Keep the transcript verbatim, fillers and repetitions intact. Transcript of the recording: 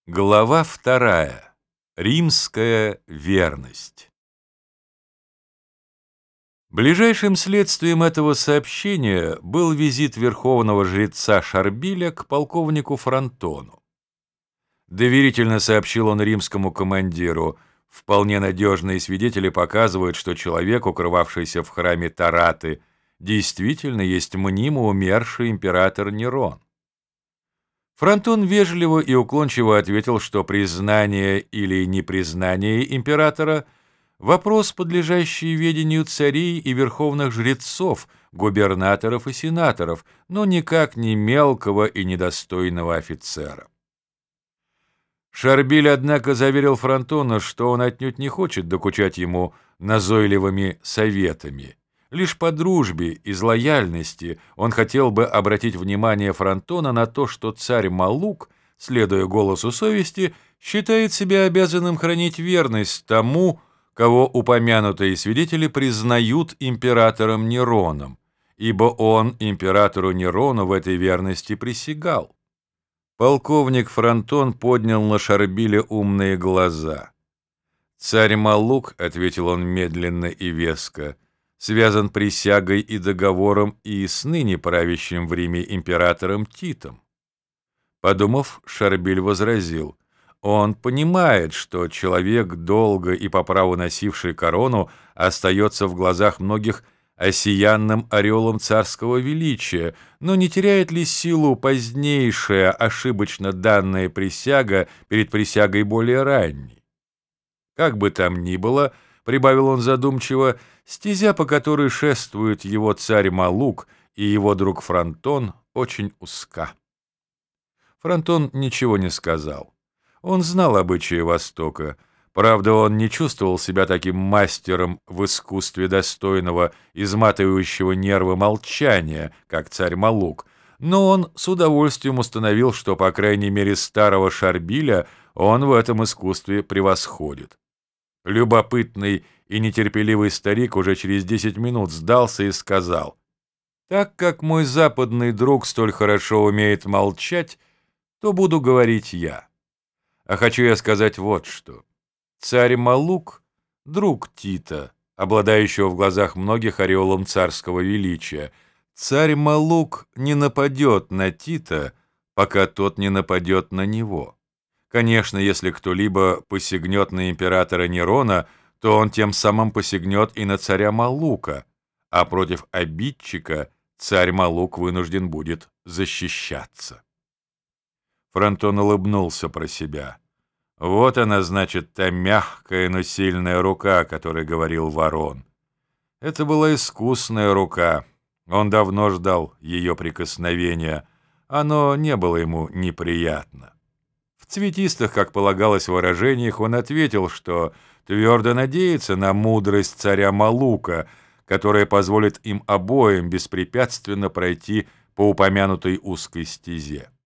Глава вторая. Римская верность. Ближайшим следствием этого сообщения был визит верховного жреца Шарбиля к полковнику Фронтону. Доверительно сообщил он римскому командиру: вполне надежные свидетели показывают, что человек, укрывавшийся в храме Тараты, действительно есть мнимо умерший император Нерон. Фронтон вежливо и уклончиво ответил, что признание или непризнание императора – вопрос, подлежащий ведению царей и верховных жрецов, губернаторов и сенаторов, но никак не мелкого и недостойного офицера. Шарбиль, однако, заверил Фронтона, что он отнюдь не хочет докучать ему назойливыми советами. Лишь по дружбе, из лояльности он хотел бы обратить внимание Фронтона на то, что царь Маллук, следуя голосу совести, считает себя обязанным хранить верность тому, кого упомянутые свидетели признают императором Нероном, ибо он императору Нерону в этой верности присягал. Полковник Фронтон поднял на Шарбиля умные глаза. «Царь Маллук», — ответил он медленно и веско, — связан присягой и договором и с ныне правящим в Риме императором Титом. Подумав, Шарбиль возразил: он понимает, что человек, долго и по праву носивший корону, остается в глазах многих осиянным ореолом царского величия, но не теряет ли силу позднейшая, ошибочно данная присяга перед присягой более ранней? Как бы там ни было, — прибавил он задумчиво, — стезя, по которой шествует его царь Маллук и его друг Фронтон, очень узка. Фронтон ничего не сказал. Он знал обычаи Востока. Правда, он не чувствовал себя таким мастером в искусстве достойного, изматывающего нервы молчания, как царь Маллук, но он с удовольствием установил, что, по крайней мере, старого Шарбиля он в этом искусстве превосходит. Любопытный и нетерпеливый старик уже через десять минут сдался и сказал: «Так как мой западный друг столь хорошо умеет молчать, то буду говорить я. А хочу я сказать вот что. Царь Маллук — друг Тита, обладающего в глазах многих ореолом царского величия. Царь Маллук не нападет на Тита, пока тот не нападет на него. Конечно, если кто-либо посягнет на императора Нерона, то он тем самым посягнет и на царя Маллука, а против обидчика царь Маллук вынужден будет защищаться». Фронтон улыбнулся про себя. Вот она, значит, та мягкая, но сильная рука, о которой говорил Ворон. Это была искусная рука. Он давно ждал ее прикосновения. Оно не было ему неприятно. В цветистых, как полагалось, выражениях он ответил, что твердо надеется на мудрость царя Маллука, которая позволит им обоим беспрепятственно пройти по упомянутой узкой стезе.